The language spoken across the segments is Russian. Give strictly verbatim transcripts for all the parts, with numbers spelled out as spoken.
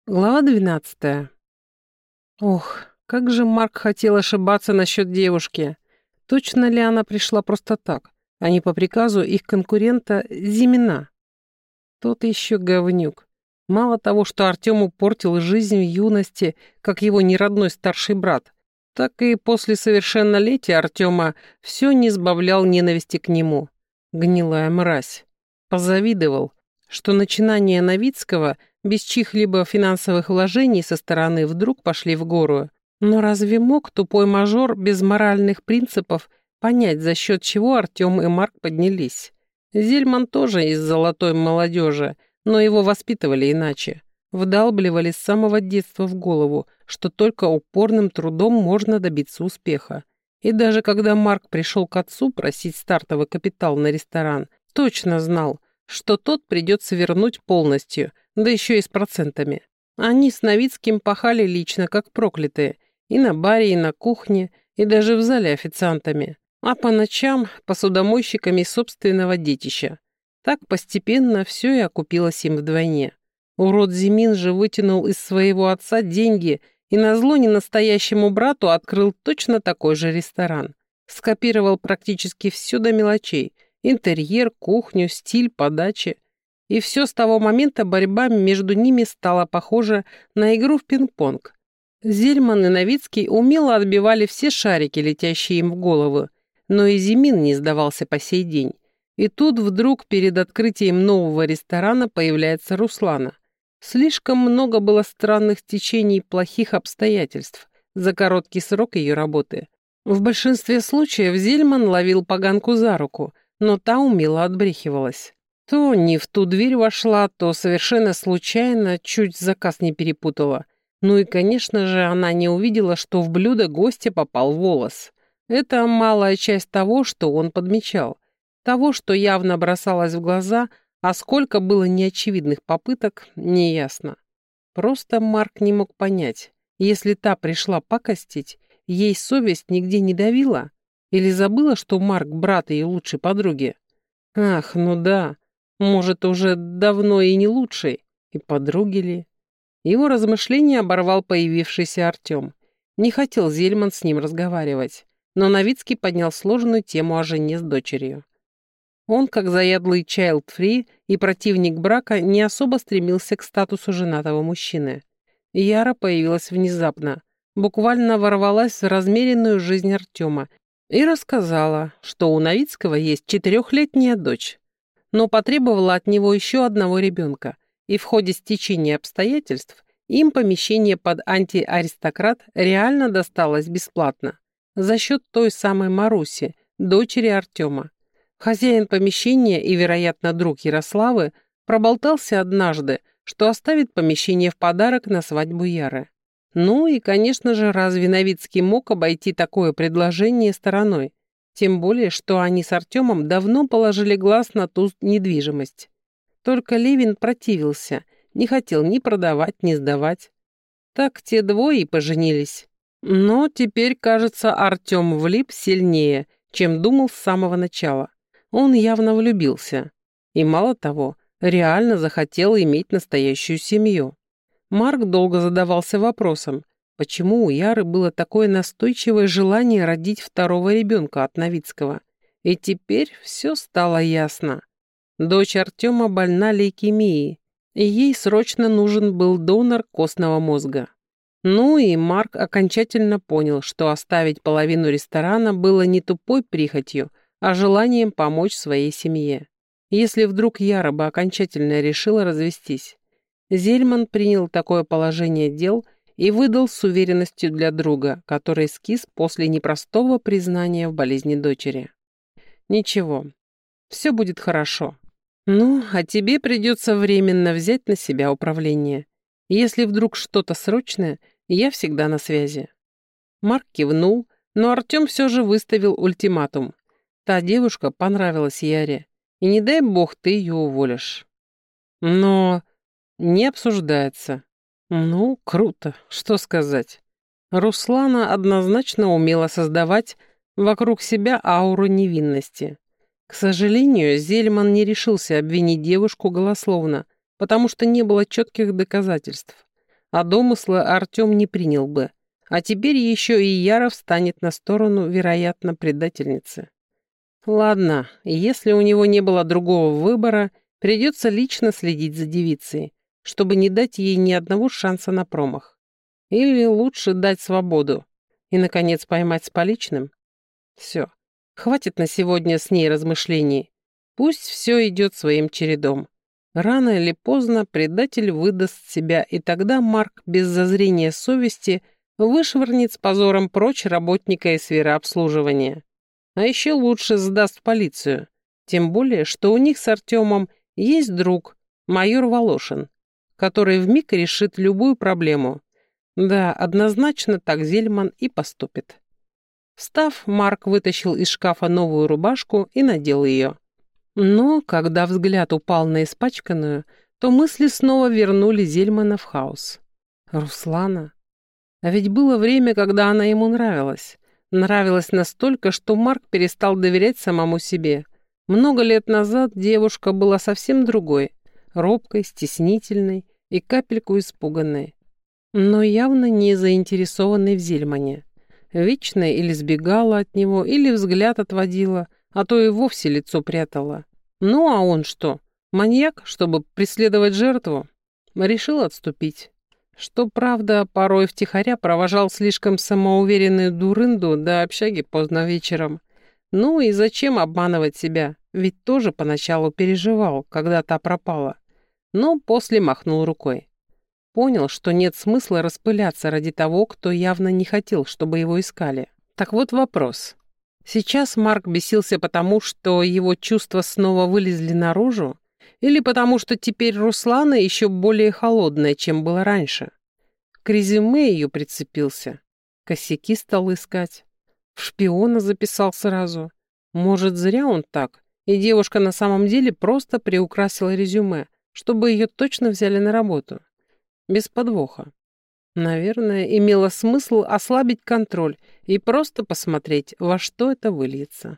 Глава двенадцатая. Ох, как же Марк хотел ошибаться насчет девушки. Точно ли она пришла просто так, а не по приказу их конкурента Зимина? Тот еще говнюк. Мало того, что Артему портил жизнь в юности, как его неродной старший брат, так и после совершеннолетия Артема все не сбавлял ненависти к нему. Гнилая мразь. Позавидовал, что начинания Новицкого без чьих-либо финансовых вложений со стороны вдруг пошли в гору. Но разве мог тупой мажор без моральных принципов понять, за счет чего Артем и Марк поднялись? Зельман тоже из золотой молодежи, но его воспитывали иначе. Вдалбливали с самого детства в голову, что только упорным трудом можно добиться успеха. И даже когда Марк пришел к отцу просить стартовый капитал на ресторан, точно знал, что тот придется вернуть полностью, да еще и с процентами. Они с Новицким пахали лично, как проклятые, и на баре, и на кухне, и даже в зале официантами, а по ночам посудомойщиками собственного детища. Так постепенно все и окупилось им вдвойне. Урод Зимин же вытянул из своего отца деньги и назло ненастоящему брату открыл точно такой же ресторан. Скопировал практически все до мелочей – интерьер, кухню, стиль подачи. И все с того момента борьба между ними стала похожа на игру в пинг-понг. Зельман и Новицкий умело отбивали все шарики, летящие им в голову, но и Зимин не сдавался по сей день. И тут вдруг перед открытием нового ресторана появляется Руслана. Слишком много было странных течений и плохих обстоятельств за короткий срок ее работы. В большинстве случаев Зельман ловил поганку за руку, но та умело отбрехивалась. То не в ту дверь вошла, то совершенно случайно чуть заказ не перепутала. Ну и, конечно же, она не увидела, что в блюдо гостя попал волос. Это малая часть того, что он подмечал. Того, что явно бросалось в глаза, а сколько было неочевидных попыток, неясно. Просто Марк не мог понять, если та пришла пакостить, ей совесть нигде не давила? Или забыла, что Марк брат ее лучшей подруги? Ах, ну да, может, уже давно и не лучший, и подруги ли? Его размышления оборвал появившийся Артем. Не хотел Зельман с ним разговаривать, но Новицкий поднял сложную тему о жене с дочерью. Он, как заядлый child-free и противник брака, не особо стремился к статусу женатого мужчины. Яра появилась внезапно, буквально ворвалась в размеренную жизнь Артема и рассказала, что у Новицкого есть четырехлетняя дочь, но потребовала от него еще одного ребенка, и в ходе стечения обстоятельств им помещение под антиаристократ реально досталось бесплатно, за счет той самой Маруси, дочери Артема. Хозяин помещения и, вероятно, друг Ярославы проболтался однажды, что оставит помещение в подарок на свадьбу Яры. Ну и, конечно же, разве Новицкий мог обойти такое предложение стороной? Тем более, что они с Артемом давно положили глаз на ту недвижимость. Только Левин противился, не хотел ни продавать, ни сдавать. Так те двое и поженились. Но теперь, кажется, Артем влип сильнее, чем думал с самого начала. Он явно влюбился. И мало того, реально захотел иметь настоящую семью. Марк долго задавался вопросом, почему у Яры было такое настойчивое желание родить второго ребенка от Новицкого. И теперь все стало ясно. Дочь Артема больна лейкемией, и ей срочно нужен был донор костного мозга. Ну и Марк окончательно понял, что оставить половину ресторана было не тупой прихотью, а желанием помочь своей семье. Если вдруг Яра бы окончательно решила развестись. Зельман принял такое положение дел и выдал с уверенностью для друга, который скис после непростого признания в болезни дочери. Ничего, все будет хорошо. Ну, а тебе придется временно взять на себя управление. Если вдруг что-то срочное, я всегда на связи. Марк кивнул, но Артем все же выставил ультиматум. Та девушка понравилась Яре, и не дай бог ты ее уволишь. Но не обсуждается. Ну, круто, что сказать. Руслана однозначно умела создавать вокруг себя ауру невинности. К сожалению, Зельман не решился обвинить девушку голословно, потому что не было четких доказательств. а домыслы Артем не принял бы. А теперь еще и Яра встанет на сторону, вероятно, предательницы. Ладно, если у него не было другого выбора, придется лично следить за девицей, чтобы не дать ей ни одного шанса на промах. Или лучше дать свободу и, наконец, поймать с поличным. Все, хватит на сегодня с ней размышлений. Пусть все идет своим чередом. Рано или поздно предатель выдаст себя, и тогда Марк без зазрения совести вышвырнет с позором прочь работника из сферы обслуживания. А еще лучше сдаст в полицию. Тем более, что у них с Артемом есть друг, майор Волошин, который вмиг решит любую проблему. Да, однозначно так Зельман и поступит. Встав, Марк вытащил из шкафа новую рубашку и надел ее. Но, когда взгляд упал на испачканную, то мысли снова вернули Зельмана в хаос. Руслана? А ведь было время, когда она ему нравилась. Нравилась настолько, что Марк перестал доверять самому себе. Много лет назад девушка была совсем другой, робкой, стеснительной и капельку испуганной. Но явно не заинтересованной в Зельмане. Вечно или сбегала от него, или взгляд отводила, а то и вовсе лицо прятала. Ну а он что, маньяк, чтобы преследовать жертву? Решил отступить. Что, правда, порой втихаря провожал слишком самоуверенную дурынду до общаги поздно вечером. Ну и зачем обманывать себя? Ведь тоже поначалу переживал, когда та пропала. Но после махнул рукой. Понял, что нет смысла распыляться ради того, кто явно не хотел, чтобы его искали. Так вот вопрос. Сейчас Марк бесился потому, что его чувства снова вылезли наружу, или потому, что теперь Руслана еще более холодная, чем была раньше? К резюме ее прицепился. Косяки стал искать. В шпиона записал сразу. Может, зря он так, и девушка на самом деле просто приукрасила резюме, чтобы ее точно взяли на работу. Без подвоха. Наверное, имело смысл ослабить контроль и просто посмотреть, во что это выльется.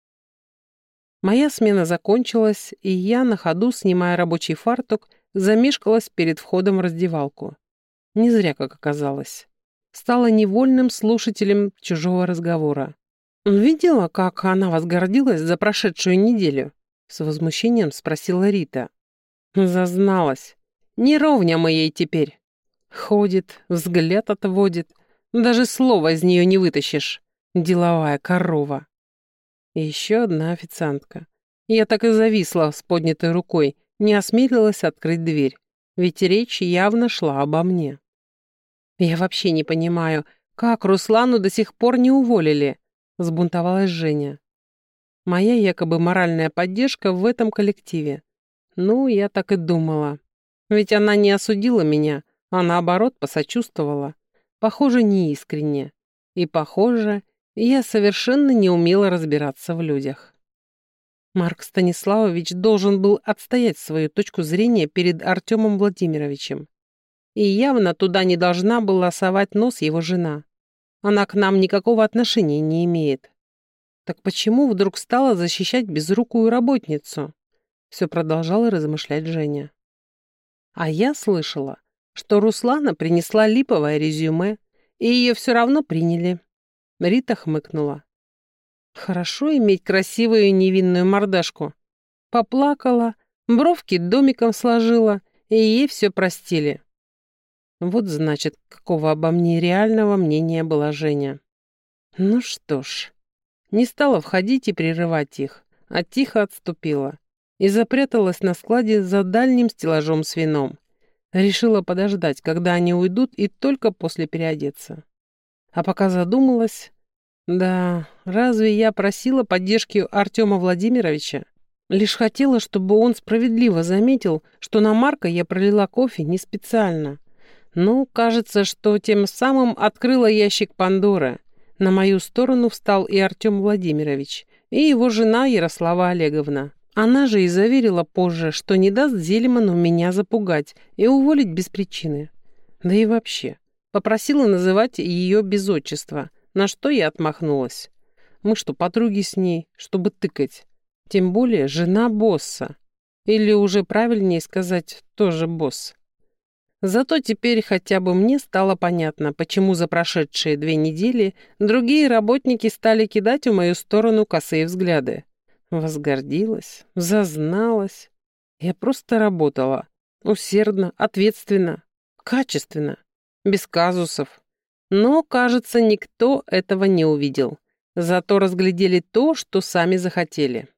Моя смена закончилась, и я, на ходу, снимая рабочий фартук, замешкалась перед входом в раздевалку. Не зря, как оказалось. Стала невольным слушателем чужого разговора. «Видела, как она вас гордилась за прошедшую неделю?» С возмущением спросила Рита. Зазналась. Не ровня мы ей теперь. Ходит, взгляд отводит. Даже слова из нее не вытащишь. Деловая корова. И еще одна официантка. Я так и зависла с поднятой рукой, не осмелилась открыть дверь, ведь речь явно шла обо мне. Я вообще не понимаю, как Руслану до сих пор не уволили, взбунтовалась Женя. Моя якобы моральная поддержка в этом коллективе. Ну, я так и думала. Ведь она не осудила меня, а наоборот посочувствовала. Похоже, неискренне. И, похоже, я совершенно не умела разбираться в людях. Марк Станиславович должен был отстоять свою точку зрения перед Артемом Владимировичем. И явно туда не должна была совать нос его жена. Она к нам никакого отношения не имеет. Так почему вдруг стала защищать безрукую работницу? Все продолжала размышлять Женя. А я слышала, что Руслана принесла липовое резюме, и ее все равно приняли. Рита хмыкнула. Хорошо иметь красивую невинную мордашку. Поплакала, бровки домиком сложила, и ей все простили. Вот значит, какого обо мне реального мнения была Женя. Ну что ж, не стала входить и прерывать их, а тихо отступила и запряталась на складе за дальним стеллажом с вином. Решила подождать, когда они уйдут, и только после переодеться. А пока задумалась... Да, разве я просила поддержки Артема Владимировича? Лишь хотела, чтобы он справедливо заметил, что на Марка я пролила кофе не специально. Ну, кажется, что тем самым открыла ящик Пандоры. На мою сторону встал и Артем Владимирович, и его жена Ярослава Олеговна. Она же и заверила позже, что не даст Зельману меня запугать и уволить без причины. Да и вообще, попросила называть ее без отчества, на что я отмахнулась. Мы что, подруги с ней, чтобы тыкать? Тем более жена босса. Или уже правильнее сказать, тоже босс. Зато теперь хотя бы мне стало понятно, почему за прошедшие две недели другие работники стали кидать в мою сторону косые взгляды. Возгордилась, зазналась. Я просто работала. Усердно, ответственно, качественно, без казусов. Но, кажется, никто этого не увидел. Зато разглядели то, что сами захотели.